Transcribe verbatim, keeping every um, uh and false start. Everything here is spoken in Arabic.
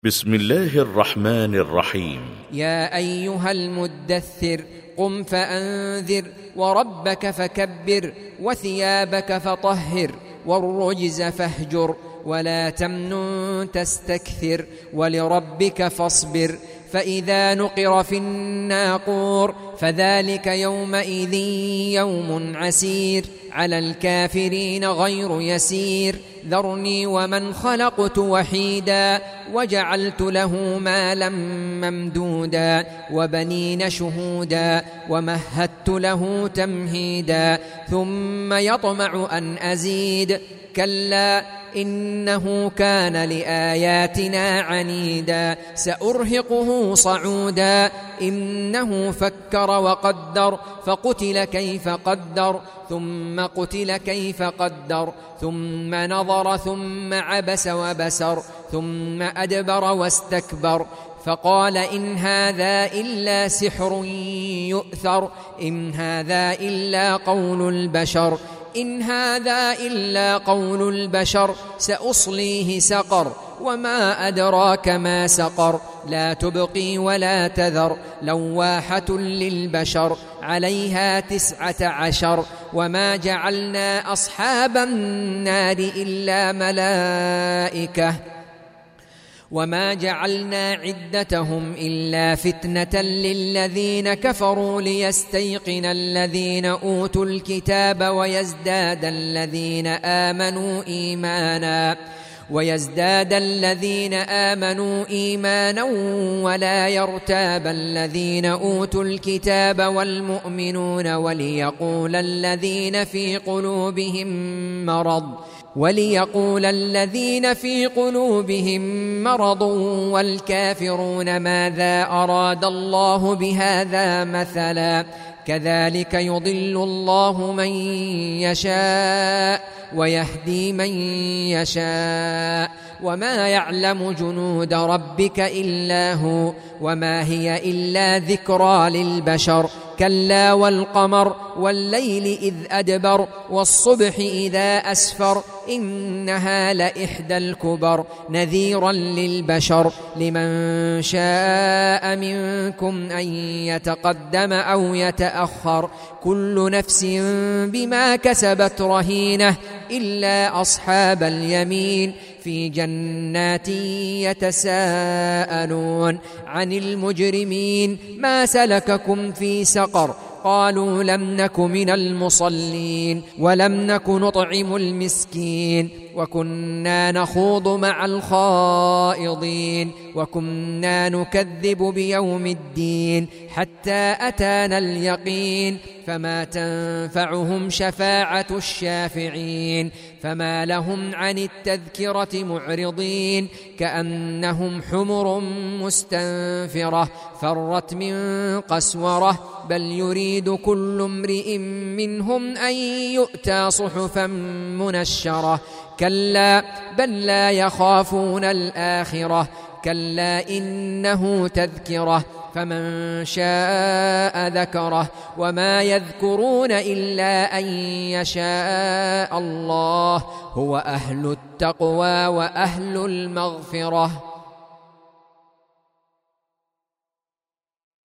بسم الله الرحمن الرحيم. يا أيها المدثر قم فأنذر وربك فكبر وثيابك فطهر والرجز فاهجر ولا تمنن تستكثر ولربك فاصبر فإذا نقر في الناقور فذلك يومئذ يوم عسير على الكافرين غير يسير ذرني ومن خلقت وحيدا وجعلت له مالا ممدودا وبنين شهودا ومهدت له تمهيدا ثم يطمع أن أزيد كلا إنه كان لآياتنا عنيدا سأرهقه صعودا إنه فكر وقدر فقتل كيف قدر ثم قتل كيف قدر ثم نظر ثم عبس وبسر ثم أدبر واستكبر فقال إن هذا إلا سحر يؤثر إن هذا إلا قول البشر إن هذا إلا قول البشر سأصليه سقر وما أدراك ما سقر لا تبقي ولا تذر لواحة للبشر عليها تسعة عشر وما جعلنا أصحاب النار إلا ملائكة وما جعلنا عدتهم إلا فتنة للذين كفروا ليستيقن الذين أوتوا الكتاب ويزداد الذين آمنوا إيمانا ويزداد الذين آمنوا إيمانا ولا يرتاب الذين أوتوا الكتاب والمؤمنون وليقول الذين في قلوبهم مرض وليقول الذين في قلوبهم مرض والكافرون ماذا أراد الله بهذا مثلا كذلك يضل الله من يشاء ويهدي من يشاء وما يعلم جنود ربك إلا هو وما هي إلا ذكرى للبشر كلا والقمر والليل إذ أدبر والصبح إذا أسفر إنها لإحدى الكبر نذيرا للبشر لمن شاء منكم أن يتقدم أو يتأخر كل نفس بما كسبت رهينة إلا أصحاب اليمين في جنات يتساءلون عن المجرمين ما سلككم في سقر قالوا لم نك من المصلين ولم نك نطعم المسكين وكنا نخوض مع الخائضين وكنا نكذب بيوم الدين حتى أتانا اليقين فما تنفعهم شفاعة الشافعين فما لهم عن التذكرة معرضين كأنهم حمر مستنفرة فرت من قسورة بل يريد كل امرئ منهم أن يؤتى صحفا منشرة كلا بل لا يخافون الآخرة كلا إنه تذكرة فمن شاء ذكره وما يذكرون إلا أن يشاء الله هو أهل التقوى وأهل المغفرة.